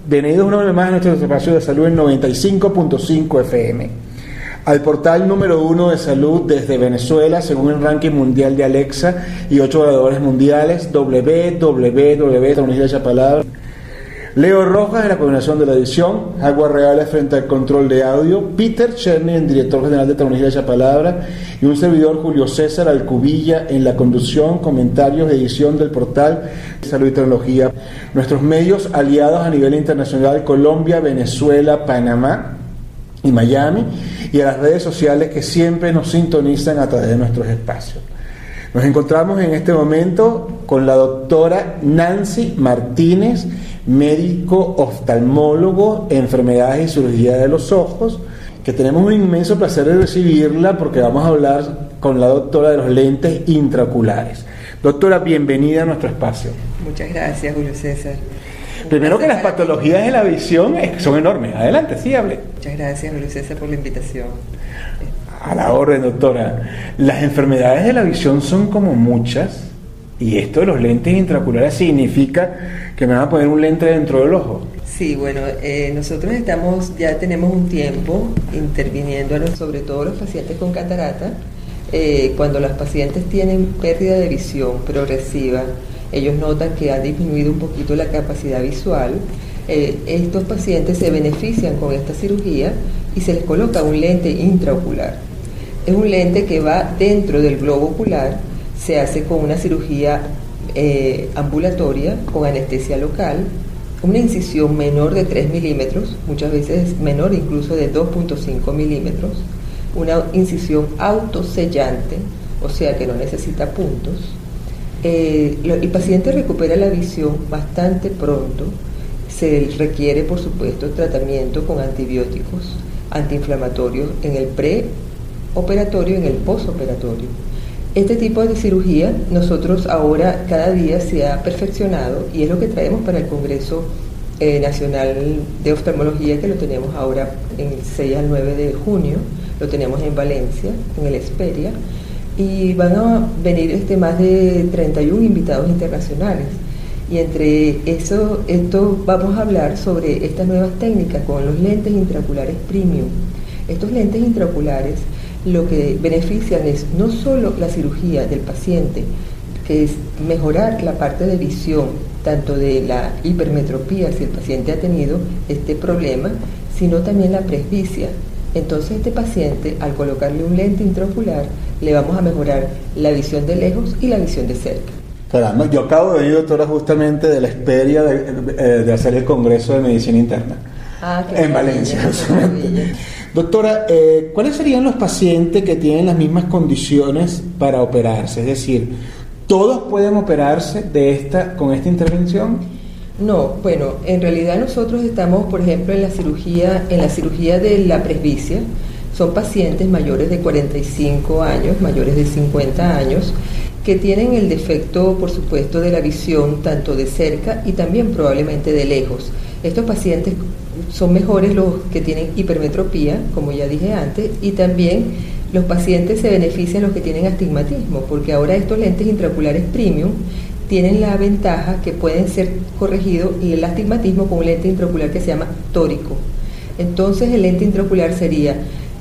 Bienvenidos una vez más a nuestro espacio de salud en 95.5 FM. Al portal número 1 de salud desde Venezuela, según el ranking mundial de Alexa y 8 oradores mundiales, www.palabra. Leo Rojas en la coordinación de la edición, Jaguar Reales frente al control de audio, Peter Cherny, el director general de Tecnología de Palabra, y un servidor, Julio César Alcubilla, en la conducción, comentarios, edición del portal Salud y Tecnología. Nuestros medios aliados a nivel internacional: Colombia, Venezuela, Panamá y Miami, y a las redes sociales que siempre nos sintonizan a través de nuestros espacios. Nos encontramos en este momento con la doctora Nancy Martínez, médico oftalmólogo, enfermedades y cirugía de los ojos, que tenemos un inmenso placer de recibirla porque vamos a hablar con la doctora de los lentes intraoculares. Doctora, bienvenida a nuestro espacio. Muchas gracias, Julio César. Primero, que las patologías de la visión son enormes. Adelante, sí, hable. Muchas gracias, Julio César, por la invitación. A la orden, doctora. Las enfermedades de la visión son como muchas, y esto de los lentes intraoculares significa que me van a poner un lente dentro del ojo. Sí, bueno, nosotros ya tenemos un tiempo interviniendo, sobre todo los pacientes con catarata. Cuando los pacientes tienen pérdida de visión progresiva, ellos notan que ha disminuido un poquito la capacidad visual. Estos pacientes se benefician con esta cirugía y se les coloca un lente intraocular. Es un lente que va dentro del globo ocular, se hace con una cirugía ambulatoria, con anestesia local, una incisión menor de 3 milímetros, muchas veces menor incluso de 2.5 milímetros, una incisión autosellante, o sea que no necesita puntos. El paciente recupera la visión bastante pronto. Se requiere, por supuesto, tratamiento con antibióticos, antiinflamatorios en el preoperatorio y en el postoperatorio. Este tipo de cirugía nosotros ahora cada día se ha perfeccionado y es lo que traemos para el Congreso Nacional de Oftalmología, que lo tenemos ahora en el 6 al 9 de junio, lo tenemos en Valencia, en el Hesperia, y van a venir más de 31 invitados internacionales. Y entre esto vamos a hablar sobre estas nuevas técnicas con los lentes intraoculares premium. Estos lentes intraoculares lo que benefician es no solo la cirugía del paciente, que es mejorar la parte de visión, tanto de la hipermetropía, si el paciente ha tenido este problema, sino también la presbicia. Entonces este paciente, al colocarle un lente intraocular, le vamos a mejorar la visión de lejos y la visión de cerca. Caramba, yo acabo de venir, doctora, justamente de la Hesperia de hacer el Congreso de Medicina Interna en Valencia. Doctora, ¿cuáles serían los pacientes que tienen las mismas condiciones para operarse? Es decir, ¿todos pueden operarse con esta intervención? No, bueno, en realidad nosotros estamos, por ejemplo, en la cirugía de la presbicia. Son pacientes mayores de 45 años, mayores de 50 años, que tienen el defecto, por supuesto, de la visión tanto de cerca y también probablemente de lejos. Estos pacientes son mejores los que tienen hipermetropía, como ya dije antes, y también los pacientes se benefician los que tienen astigmatismo, porque ahora estos lentes intraoculares premium tienen la ventaja que pueden ser corregidos el astigmatismo con un lente intraocular que se llama tórico. Entonces el lente intraocular sería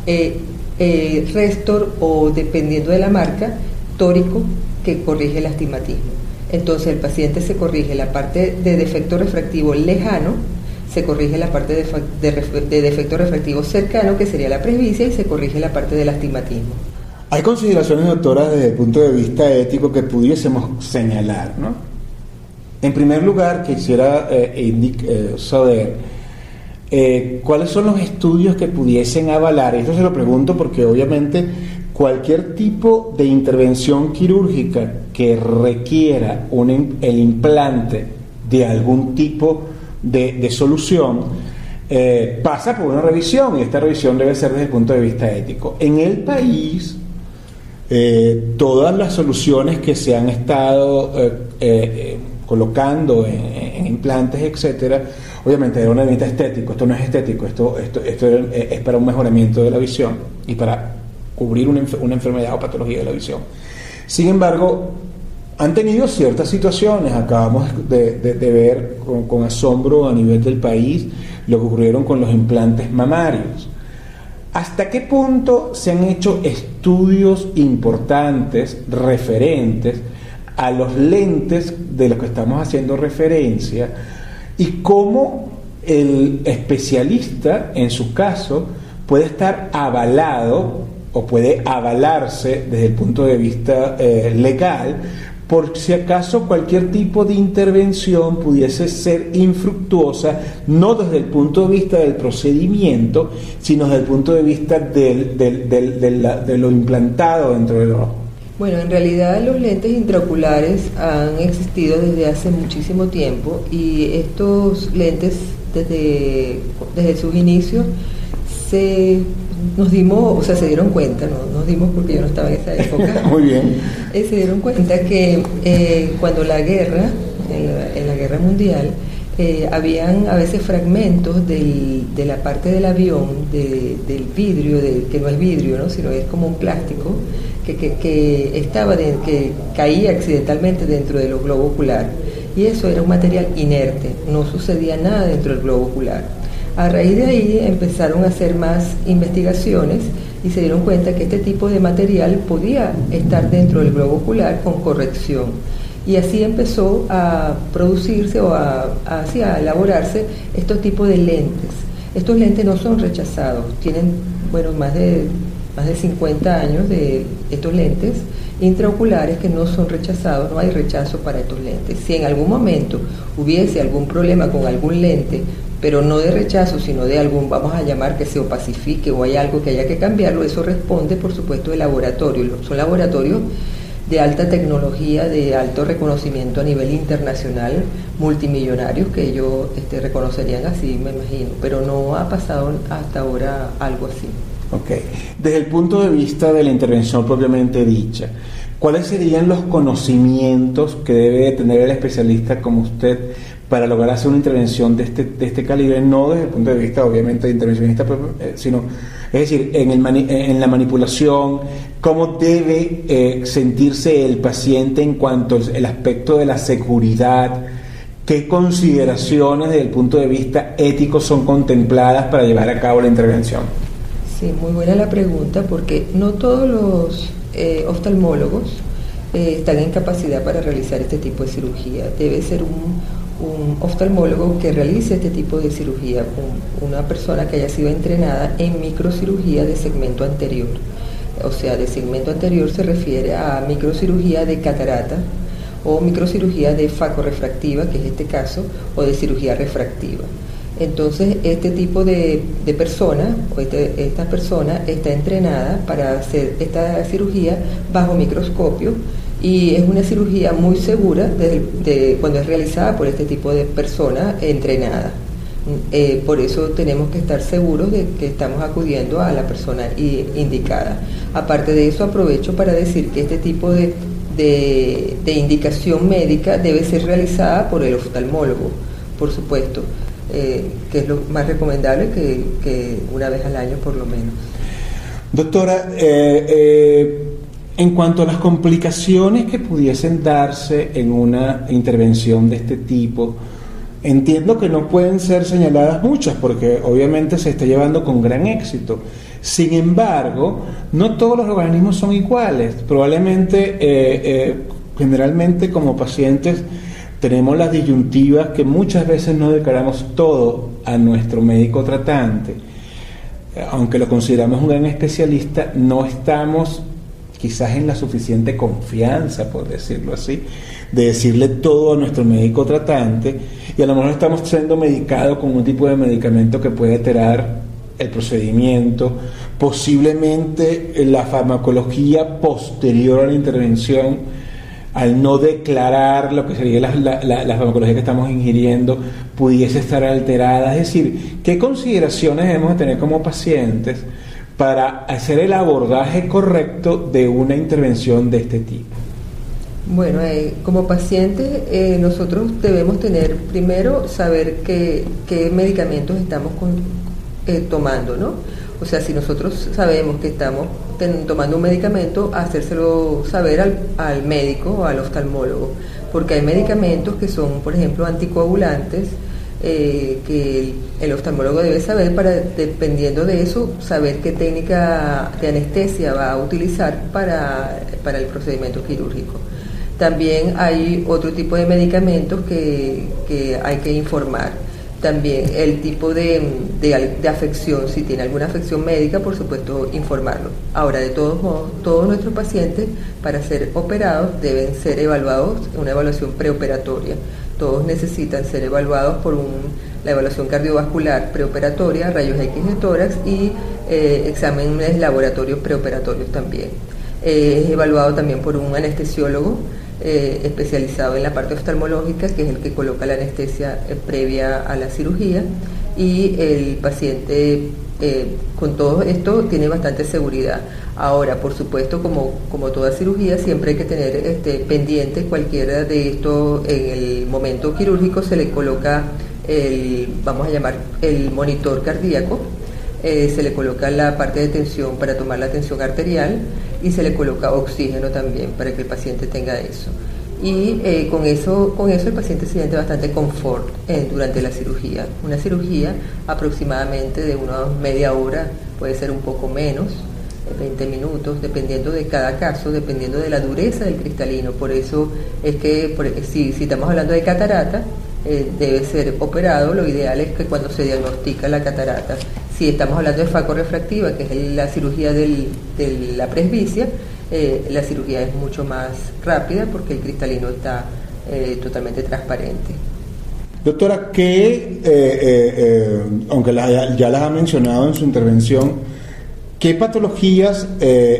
Restor, o dependiendo de la marca, tórico, que corrige el astigmatismo. Entonces el paciente se corrige la parte de defecto refractivo lejano, se corrige la parte de defecto refractivo cercano, que sería la presbicia, y se corrige la parte del astigmatismo. Hay consideraciones, doctora, desde el punto de vista ético que pudiésemos señalar, ¿no? En primer lugar, quisiera saber cuáles son los estudios que pudiesen avalar. Esto se lo pregunto porque obviamente cualquier tipo de intervención quirúrgica que requiera el implante de algún tipo de solución pasa por una revisión, y esta revisión debe ser desde el punto de vista ético. En el país, todas las soluciones que se han estado colocando en implantes, etcétera, obviamente era un elemento estético. Esto no es estético, esto es para un mejoramiento de la visión y para cubrir una enfermedad o patología de la visión. Sin embargo, han tenido ciertas situaciones. Acabamos de ver con asombro a nivel del país lo que ocurrieron con los implantes mamarios. ¿Hasta qué punto se han hecho estudios importantes referentes a los lentes de los que estamos haciendo referencia y cómo el especialista, en su caso, puede estar avalado o puede avalarse desde el punto de vista legal por si acaso cualquier tipo de intervención pudiese ser infructuosa, no desde el punto de vista del procedimiento, sino desde el punto de vista de lo implantado dentro del ojo? Bueno, en realidad los lentes intraoculares han existido desde hace muchísimo tiempo, y estos lentes desde sus inicios se dieron cuenta, no nos dimos porque yo no estaba en esa época. Muy bien. Se dieron cuenta que cuando en la guerra mundial, habían a veces fragmentos de la parte del avión, del vidrio, que no es vidrio, ¿no?, sino es como un plástico, que caía accidentalmente dentro del globo ocular, y eso era un material inerte, no sucedía nada dentro del globo ocular. A raíz de ahí empezaron a hacer más investigaciones y se dieron cuenta que este tipo de material podía estar dentro del globo ocular con corrección. Y así empezó a producirse o a elaborarse estos tipos de lentes. Estos lentes no son rechazados, tienen más de 50 años de estos lentes intraoculares que no son rechazados, no hay rechazo para estos lentes. Si en algún momento hubiese algún problema con algún lente, pero no de rechazo, sino de algún, vamos a llamar, que se opacifique o hay algo que haya que cambiarlo, eso responde, por supuesto, de laboratorio. Son laboratorios de alta tecnología, de alto reconocimiento a nivel internacional, multimillonarios, que ellos reconocerían así, me imagino, pero no ha pasado hasta ahora algo así. Ok. Desde el punto de vista de la intervención propiamente dicha, ¿cuáles serían los conocimientos que debe tener el especialista como usted para lograr hacer una intervención de este calibre? No desde el punto de vista, obviamente, de intervencionista, sino, es decir, en la manipulación, cómo debe sentirse el paciente en cuanto al aspecto de la seguridad, qué consideraciones desde el punto de vista ético son contempladas para llevar a cabo la intervención. Sí, muy buena la pregunta, porque no todos los oftalmólogos están en capacidad para realizar este tipo de cirugía. Debe ser un oftalmólogo que realice este tipo de cirugía, una persona que haya sido entrenada en microcirugía de segmento anterior. O sea, de segmento anterior se refiere a microcirugía de catarata o microcirugía de facorefractiva, que es este caso, o de cirugía refractiva. Entonces, este tipo de persona, esta persona está entrenada para hacer esta cirugía bajo microscopio, y es una cirugía muy segura cuando es realizada por este tipo de persona entrenada. Por eso tenemos que estar seguros de que estamos acudiendo a la persona indicada. Aparte de eso, aprovecho para decir que este tipo de indicación médica debe ser realizada por el oftalmólogo, por supuesto, que es lo más recomendable, que una vez al año por lo menos. Doctora, en cuanto a las complicaciones que pudiesen darse en una intervención de este tipo, entiendo que no pueden ser señaladas muchas, porque obviamente se está llevando con gran éxito. Sin embargo, no todos los organismos son iguales. Probablemente, generalmente como pacientes, tenemos las disyuntivas que muchas veces no declaramos todo a nuestro médico tratante. Aunque lo consideramos un gran especialista, no estamos quizás en la suficiente confianza, por decirlo así, de decirle todo a nuestro médico tratante, y a lo mejor estamos siendo medicados con un tipo de medicamento que puede alterar el procedimiento, posiblemente la farmacología posterior a la intervención, al no declarar lo que sería la farmacología que estamos ingiriendo, pudiese estar alterada. Es decir, ¿qué consideraciones debemos de tener como pacientes para hacer el abordaje correcto de una intervención de este tipo? Bueno, como pacientes, nosotros debemos tener, primero, saber qué medicamentos estamos tomando, ¿no? O sea, si nosotros sabemos que estamos tomando un medicamento, hacérselo saber al médico o al oftalmólogo, porque hay medicamentos que son, por ejemplo, anticoagulantes, que el oftalmólogo debe saber para, dependiendo de eso, saber qué técnica de anestesia va a utilizar para el procedimiento quirúrgico. También hay otro tipo de medicamentos que hay que informar. También el tipo de afección, si tiene alguna afección médica, por supuesto, informarlo. Ahora, de todos modos, todos nuestros pacientes, para ser operados, deben ser evaluados en una evaluación preoperatoria. Todos necesitan ser evaluados por la evaluación cardiovascular preoperatoria, rayos X de tórax y exámenes laboratorios preoperatorios también. Es evaluado también por un anestesiólogo especializado en la parte oftalmológica, que es el que coloca la anestesia previa a la cirugía, y el paciente con todo esto tiene bastante seguridad. Ahora, por supuesto, como toda cirugía, siempre hay que tener pendiente cualquiera de esto. En el momento quirúrgico se le coloca vamos a llamar el monitor cardíaco, se le coloca la parte de tensión para tomar la tensión arterial y se le coloca oxígeno también para que el paciente tenga eso. Y con eso el paciente se siente bastante confort durante la cirugía. Una cirugía aproximadamente de una media hora, puede ser un poco menos, 20 minutos, dependiendo de cada caso, dependiendo de la dureza del cristalino. Por eso es que si estamos hablando de catarata, debe ser operado. Lo ideal es que cuando se diagnostica la catarata, si estamos hablando de facorrefractiva, que es la cirugía de la presbicia, la cirugía es mucho más rápida porque el cristalino está totalmente transparente. Doctora, aunque ya las ha mencionado en su intervención, ¿qué patologías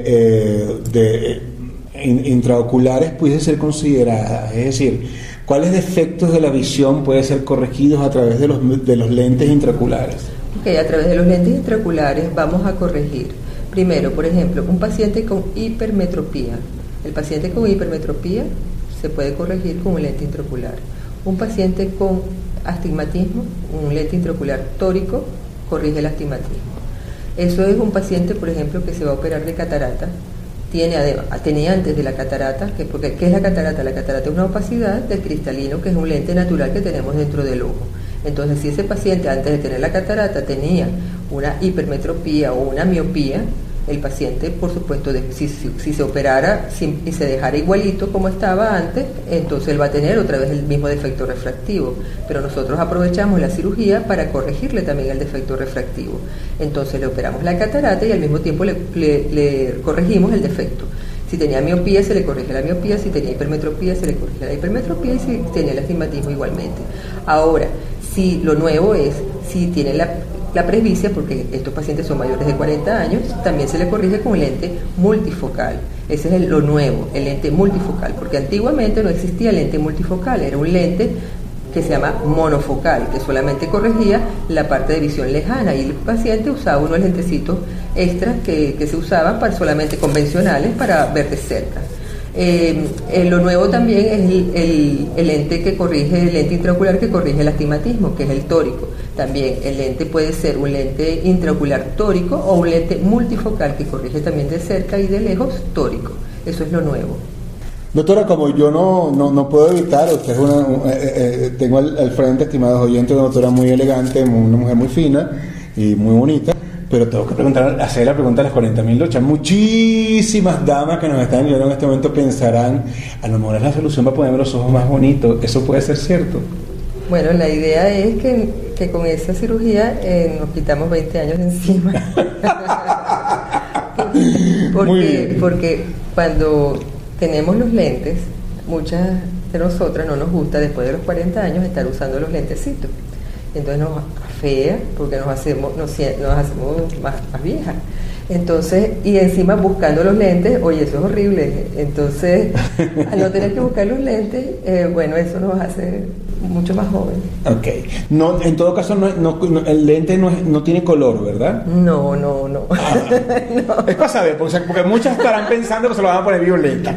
intraoculares pueden ser consideradas? Es decir, ¿cuáles defectos de la visión pueden ser corregidos a través de los lentes intraoculares? A través de los lentes intraoculares vamos a corregir. Primero, por ejemplo, un paciente con hipermetropía. El paciente con hipermetropía se puede corregir con un lente intraocular. Un paciente con astigmatismo, un lente intraocular tórico, corrige el astigmatismo. Eso es un paciente, por ejemplo, que se va a operar de catarata. Tenía antes de la catarata, ¿qué es la catarata? La catarata es una opacidad del cristalino, que es un lente natural que tenemos dentro del ojo. Entonces, si ese paciente antes de tener la catarata tenía una hipermetropía o una miopía, el paciente, por supuesto, si se operara y se dejara igualito como estaba antes, entonces él va a tener otra vez el mismo defecto refractivo. Pero nosotros aprovechamos la cirugía para corregirle también el defecto refractivo. Entonces le operamos la catarata y al mismo tiempo le corregimos el defecto. Si tenía miopía, se le corrige la miopía; si tenía hipermetropía, se le corrige la hipermetropía; y si tenía el astigmatismo, igualmente. Ahora, si lo nuevo es, si tiene la presbicia, porque estos pacientes son mayores de 40 años, también se le corrige con un lente multifocal. Ese es lo nuevo, el lente multifocal, porque antiguamente no existía el lente multifocal, era un lente que se llama monofocal, que solamente corregía la parte de visión lejana, y el paciente usaba unos lentecitos extras que se usaban solamente convencionales para ver de cerca. Lo nuevo también es el lente que corrige, el lente intraocular que corrige el astigmatismo, que es el tórico. También el lente puede ser un lente intraocular tórico o un lente multifocal que corrige también de cerca y de lejos, tórico. Eso es lo nuevo. Doctora, como yo no puedo evitar, usted es tengo al frente, estimados oyentes, una doctora muy elegante, una mujer muy fina y muy bonita, pero tengo que hacer la pregunta a las 40.000 lochas. Muchísimas damas que nos están viendo en este momento pensarán, a lo mejor es la solución para ponerme los ojos más bonitos. ¿Eso puede ser cierto? Bueno, la idea es que con esa cirugía nos quitamos 20 años de encima. Porque cuando tenemos los lentes, muchas de nosotras no nos gusta después de los 40 años estar usando los lentecitos. Entonces nos afea porque nos hacemos más viejas. Entonces, y encima buscando los lentes, oye, eso es horrible. Entonces, al no tener que buscar los lentes, bueno, eso nos hace mucho más jóvenes. Ok. No, en todo caso, el lente no tiene color, ¿verdad? No. Ah, no. Es para saber, porque muchas estarán pensando que se lo van a poner violenta.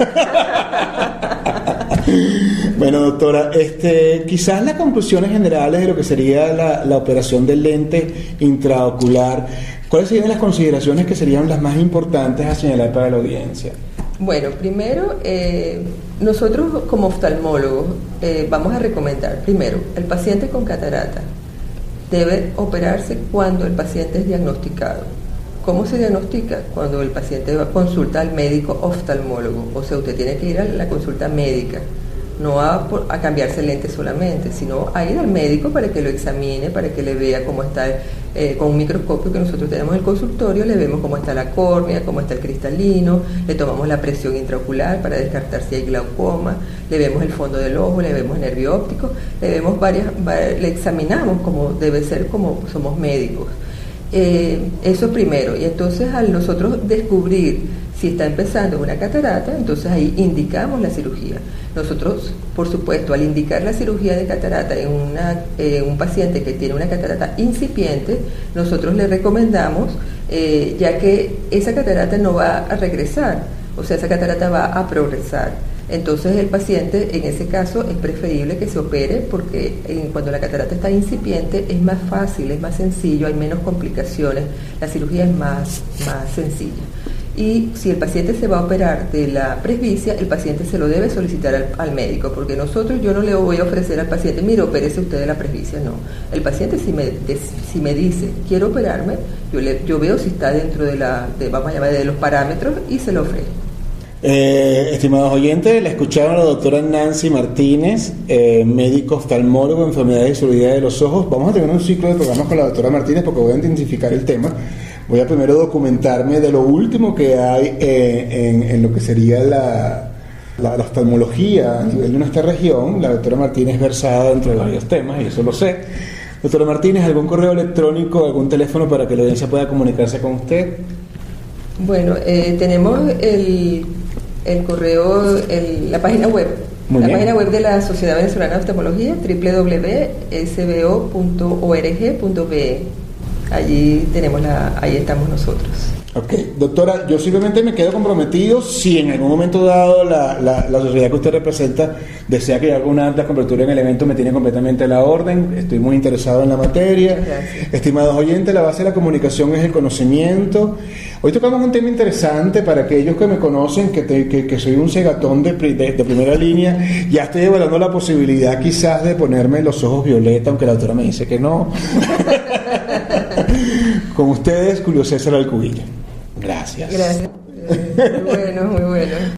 Bueno, doctora, quizás las conclusiones generales de lo que sería la operación del lente intraocular. ¿Cuáles serían las consideraciones que serían las más importantes a señalar para la audiencia? Bueno, primero, nosotros como oftalmólogos vamos a recomendar, primero, el paciente con catarata debe operarse cuando el paciente es diagnosticado. ¿Cómo se diagnostica? Cuando el paciente va a consulta al médico oftalmólogo, o sea, usted tiene que ir a la consulta médica, no a cambiarse lentes solamente, sino a ir al médico para que lo examine, para que le vea cómo está, con un microscopio que nosotros tenemos en el consultorio, le vemos cómo está la córnea, cómo está el cristalino, le tomamos la presión intraocular para descartar si hay glaucoma, le vemos el fondo del ojo, le vemos el nervio óptico, le vemos le examinamos como debe ser, como somos médicos. Eso primero, y entonces al nosotros descubrir si está empezando una catarata, entonces ahí indicamos la cirugía. Nosotros, por supuesto, al indicar la cirugía de catarata en un paciente que tiene una catarata incipiente, nosotros le recomendamos, ya que esa catarata no va a regresar, o sea, esa catarata va a progresar. Entonces el paciente, en ese caso, es preferible que se opere porque cuando la catarata está incipiente es más fácil, es más sencillo, hay menos complicaciones, la cirugía es más sencilla. Y si el paciente se va a operar de la presbicia, el paciente se lo debe solicitar al médico, porque yo no le voy a ofrecer al paciente, mire, opérese usted de la presbicia, no. El paciente si me dice, quiero operarme, yo veo si está dentro vamos a llamar, de los parámetros y se lo ofrezco. Estimados oyentes, la escucharon a la doctora Nancy Martínez, médico oftalmólogo, enfermedades y seguridad de los ojos. Vamos a tener un ciclo de programas con la doctora Martínez porque voy a identificar el tema. Voy a primero documentarme de lo último que hay en lo que sería la oftalmología a nivel de nuestra región. La doctora Martínez es versada dentro de varios temas y eso lo sé. Doctora Martínez, ¿algún correo electrónico, algún teléfono para que la audiencia pueda comunicarse con usted? Bueno, tenemos el correo, la página web. Muy bien. Página web de la Sociedad Venezolana de Oftalmología, www.sbo.org.be. Allí ahí estamos nosotros. Ok, doctora, yo simplemente me quedo comprometido si en algún momento dado la sociedad que usted representa desea que haga una amplia cobertura en el evento, me tiene completamente a la orden, estoy muy interesado en la materia. Gracias. Estimados oyentes, la base de la comunicación es el conocimiento. Hoy tocamos un tema interesante para aquellos que me conocen, que soy un cegatón de primera línea. Ya estoy evaluando la posibilidad quizás de ponerme los ojos violeta, aunque la doctora me dice que no. Con ustedes, Julio César Alcubilla. Gracias. Gracias. Muy bueno, muy bueno.